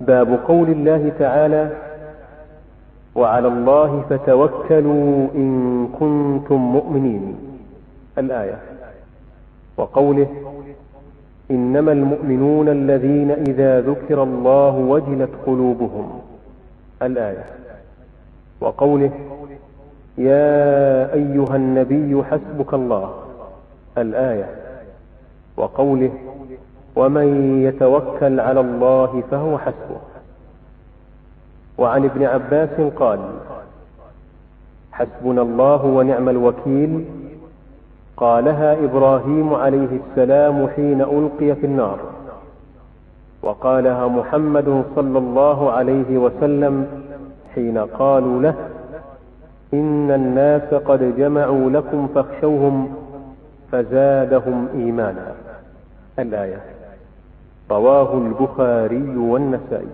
باب قول الله تعالى: وعلى الله فتوكلوا إن كنتم مؤمنين، الآية. وقوله: إنما المؤمنون الذين إذا ذكر الله وجلت قلوبهم، الآية. وقوله: يا أيها النبي حسبك الله، الآية. وقوله: ومن يتوكل على الله فهو حسبه. وعن ابن عباس قال: حسبنا الله ونعم الوكيل، قالها إبراهيم عليه السلام حين ألقي في النار، وقالها محمد صلى الله عليه وسلم حين قالوا له: إن الناس قد جمعوا لكم فاخشوهم فزادهم إيمانا، الآية. رواه البخاري والنسائي.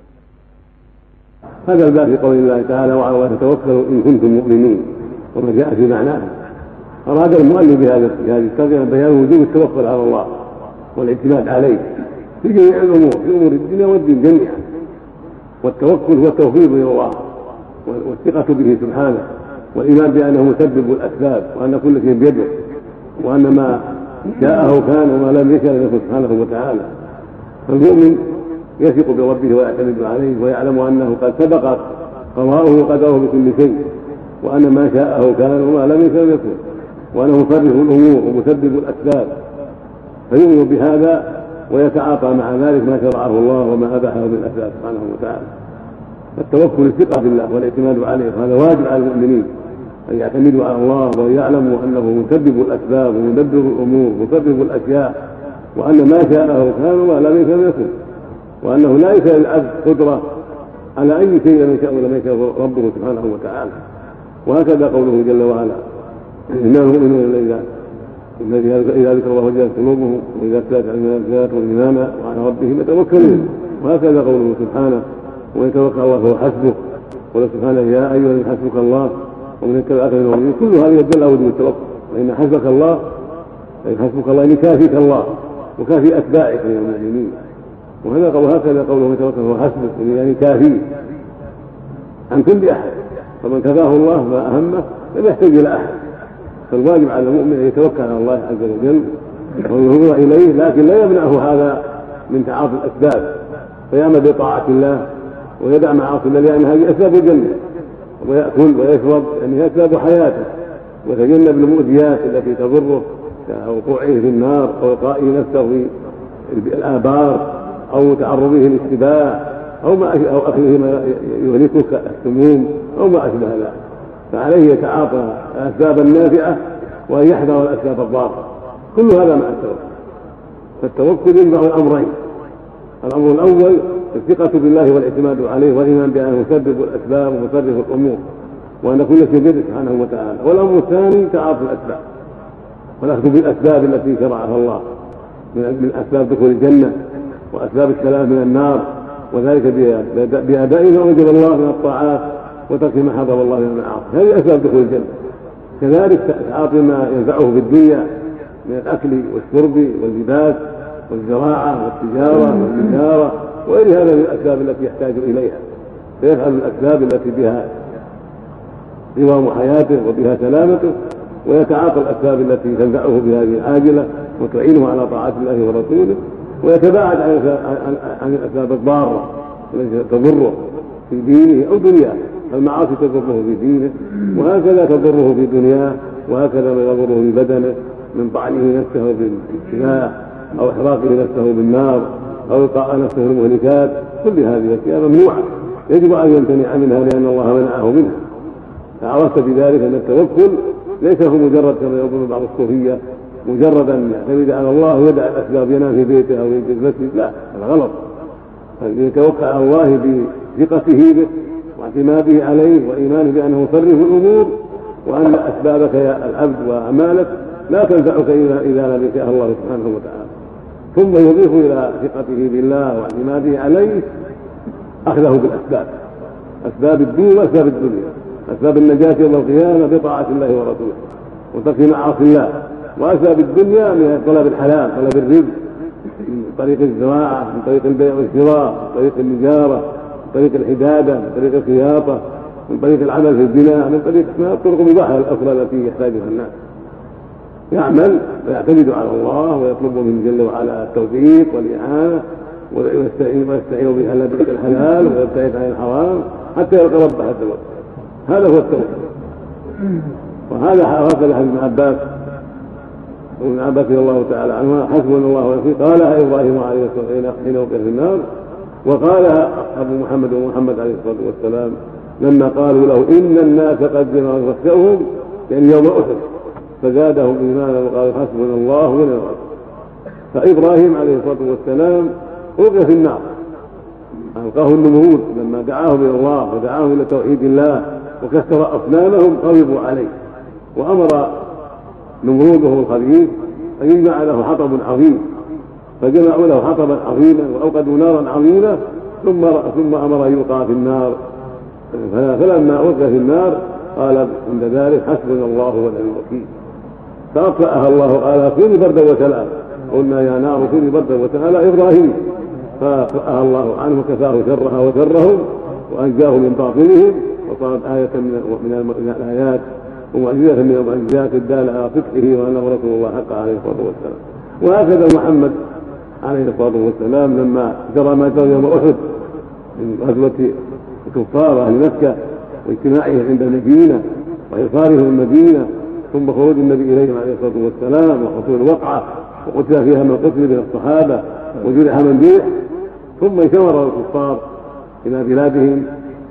هذا الباب في قول الله تعالى: وعلى الله تتوكلوا إن كنتم مؤمنين، وما جاء في معناه. أراد المؤلف بهذه الترجمة بيان وجوب التوكل على الله والاعتماد عليه في جميع الأمور، في أمور الدنيا والدين جميعا. والتوكل هو التوفيق إلى الله والثقة به سبحانه، والإيمان بأنه مسبب الأسباب، وأن كل شيء بيده، وأن ما شاءه كان وما لم يشأ لم يكن سبحانه وتعالى. فالمؤمن يثق بربه ويعتمد عليه، ويعلم أنه قد سبق قضاؤه وقدره بكل شيء، وأن ما شاءه كان وما لم يشأ لم يكن، وأنه مصرف الأمور ومسبب الأسباب. فيؤمن بهذا ويتعاطى مع ذلك ما شرعه الله وما أباحه من الأسباب سبحانه وتعالى. فالتوكل الثقة بالله والاعتماد عليه، هذا واجب على المؤمنين أن يعتمدوا على الله، وأن يعلموا أنه مسبب الأسباب ومدبر الأمور ومسبب الأشياء، وأن ما شاءه كان وما لم يشأ لم يكن، وأنه لا يسأل العبد قدرة على أي شيء لم يشاء ولم يشاء ربه سبحانه وتعالى. وهكذا قوله جل وعلا: إنما المؤمنون إذا ذكر الله وجلت قلوبهم وإذا تلت عليهم زادتهم إيمانا وعلى ربهم يتوكلون. وهكذا قوله سبحانه: ومن يتوكل الله فهو حسبه. قال سبحانه: يا أيها الذين حسبك الله ومن يتبعك من المؤمنين. كل هذه يدل على وجوب التوكل، فإن حسبك الله حسبك الله يعني كافيك الله وكافي أتباعك من المؤمنين. وهكذا قوله: من يتوكل فهو حسبه يعني كافي عن كل أحد، فمن كفاه الله ما أهمه لم يحتاج إلى أحد. فالواجب على المؤمن أن يتوكل على الله عز وجل ويهوى إليه، لكن لا يمنعه هذا من تعاطي الأسباب، فيعمل بطاعة الله ويدع معاصي الله، لأن هذه أسباب الجنة، ويأكل ويشرب يعني هي أسباب حياته، ويتجنب المؤذيات التي تضره كوقوعه في النار أو إلقائه نفسه في الآبار أو تعرضه للسباع أو أكله ما يهلكه كالسموم أو ما أشبه ذلك. فعليه يتعاطى الأسباب النافعة وأن يحذر الأسباب الضارة. كل هذا مع التوكل. فالتوكل يجمع الأمرين: الأمر الأول الثقة بالله والاعتماد عليه والإيمان بأنه مسبب الأسباب ومصرف الأمور، وأن كل شيء بيده سبحانه وتعالى. والأمر الثاني تعاطي الأسباب والأخذ بالأسباب التي شرعها الله من أسباب دخول الجنة وأسباب السلام من النار، وذلك بأداء ما وجب الله من الطاعات وترك ما حرم الله من المعاصي. هذه أسباب دخول الجنة. كذلك تعاطي ما ينفعه في الدنيا من الأكل والشرب واللباس والزراعة والتجارة والتجارة وغير هذا من الأسباب التي يحتاج إليها، فيفعل الأسباب التي بها دوام حياته وبها سلامته، ويتعاطى الأسباب التي تنفعه بهذه العاجلة وتعينه على طاعة الله ورسوله، ويتباعد عن الأسباب الضارة التي تضره في دينه أو دنياه. المعاصي تضره في دينه، وهكذا تضره في دنياه، وهكذا ما يضره في بدنه من طعنه نفسه بالسلاح أو إحراقه نفسه بالنار أو إلقاء نفسه المهلكات. كل هذه الأشياء ممنوعة يجب أن يمتنع منها لأن الله منعه منها. فعرفت بذلك أن التوكل ليس هو مجرد كما يظن بعض الصوفية مجرد أن يعتمد على الله ويدع الأسباب ينام في بيته أو يجلس في المسجد، لا، هذا غلط. يتوكل على الله بثقته به واعتماده عليه وإيمانه بأنه يصرف الأمور، وأن أسبابك يا العبد وأعمالك لا تنفعك إذا لم يشاء الله سبحانه وتعالى. ثم يضيف إلى ثقته بالله واعتماده عليه أخذه بالأسباب، أسباب الدين وأسباب الدنيا، أسباب النجاة يوم القيامة بطاعة الله ورسوله وترك معاصي الله، وأسباب الدنيا من طلب الحلال، طلب الرزق من طريق الزراعة، من طريق البيع والشراء، من طريق النجارة، من طريق الحدادة، من طريق الخياطة، من طريق العمل في البناء، من طريق الطرق المباحة الأخرى التي يحتاجها الناس. يعمل ويعتمد على الله ويطلب منه جل وعلا التوفيق والإعانة، ويستعين بها طريق الحلال ويبتعد عن الحرام حتى يلقى ربه عز وجل. هذا هو التوفيق. وهذا هكذا حديث ابن عباس رضي الله تعالى عنه: حسبنا الله ونعم الوكيل. قالها ابراهيم عليه الصلاه والسلام حين وقع في النار، وقالها اصحاب محمد عليه الصلاه والسلام لما قالوا له ان الناس قد جمعوا فاخشوهم، يعني يوم احد، فزادهم ايمانا وقالوا حسبنا الله ونعم الوكيل. فابراهيم عليه الصلاه والسلام ألقي في النار، ألقاه النمرود لما دعاهم إلى الله ودعاهم إلى توحيد الله وكسر أصنامهم غضبوا عليه، وأمر نمرود وهو الخبيث أن يجمع له حطب عظيم، فجمعوا له حطبا عظيما وأوقدوا نارا عظيمة ثم أمر أن يلقى في النار. فلما ألقي في النار قال عند ذلك حسبنا الله ونعم الوكيل، فأطفأها الله قال كوني بردا وسلاما، قلنا يا نار كوني بردا وسلاما إبراهيم، فأطفأها الله عنه وكفاه شرها وشرهم وأنجاه من باطنهم، وصارت آية من الآيات ومعجزة من المعجزات الدالة على صدقه وأنه رسول الله حق عليه الصلاة والسلام. وهكذا محمد عليه الصلاة والسلام لما جرى ما جرى يوم أحد من غزوة الكفار أهل مكة واجتماعهم عند المدينة وإحصارهم المدينة ثم خروج النبي إليهم عليه الصلاة والسلام وحصول الوقعة وقتل فيها من قتل من الصحابة وجرح من جرح، ثم شمر الكفار إلى بلادهم.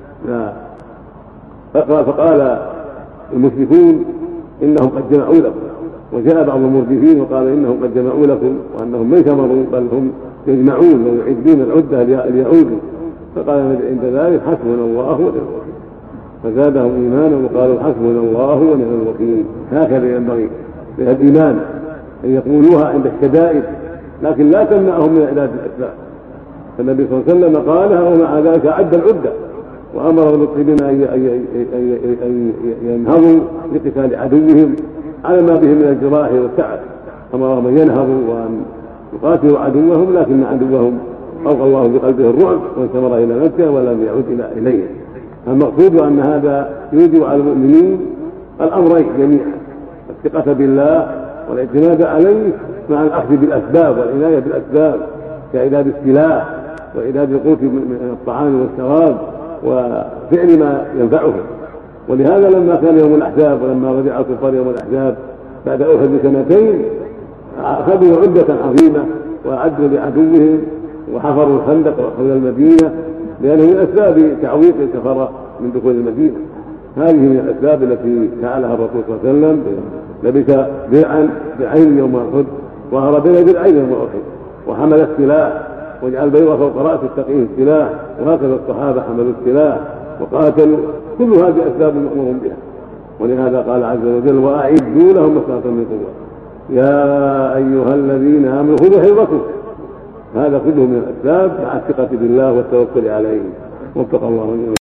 فقال المشركون إنهم قد جمعوا لكم، وجاء بعض المردفين وقال إنهم قد جمعوا لكم وأنهم ليس مروا بل هم يجمعون ويعدون العدة ليعودوا. فقال عند ذلك حسبنا الله ونعم الوكيل، فزادهم إيمانا وقالوا حسبنا الله ونعم الوكيل. هكذا ينبغي للإيمان أن يقولوها عند الشدائد، لكن لا تمنعهم من إعداد الأسباب. فالنبي صلى الله عليه وسلم قالها ومع ذلك أعد العدة وأمر المسلمين أن ينهضوا لقتال عدوهم على ما بهم من الجراح والتعب، أمرهم أن ينهضوا وأن يقاتلوا عدوهم، لكن عدوهم ألقى الله بقلبه الرعب واستمر إلى مكة ولم يعد إليه. المقصود أن هذا يوجب على المؤمنين الأمرين جميعا: الثقة بالله والاعتماد عليه مع الأخذ بالأسباب والعناية بالأسباب كإعداد السلاح وإعداد القوت من الطعام والشراب وفعل ما ينفعهم. ولهذا لما كان يوم الأحزاب ولما رجع الكفار يوم الأحزاب بعد أحد بسنتين أخذوا عدة عظيمة وأعدوا لعدوهم وحفروا الخندق حول المدينة، لأنه من أسباب تعويق الكفرة من دخول المدينة. هذه من الأسباب التي فعلها الرسول صلى الله عليه وسلم، لبس درعين يوم أحد وهرب بين درعين يوم أحد وحمل السلاح وجعل بيضة فوق رأس التقيه السلاح، وهكذا الصحابة حملوا السلاح وقاتلوا. كل هذه أسباب مأمور بها، ولهذا قال عز وجل وأعدوا لهم ما استطعتم من قوة يا أيها الذين آمنوا خذوا حذركم. هذا كله من الأسباب مع الثقة بالله والتوكل عليه. وفق الله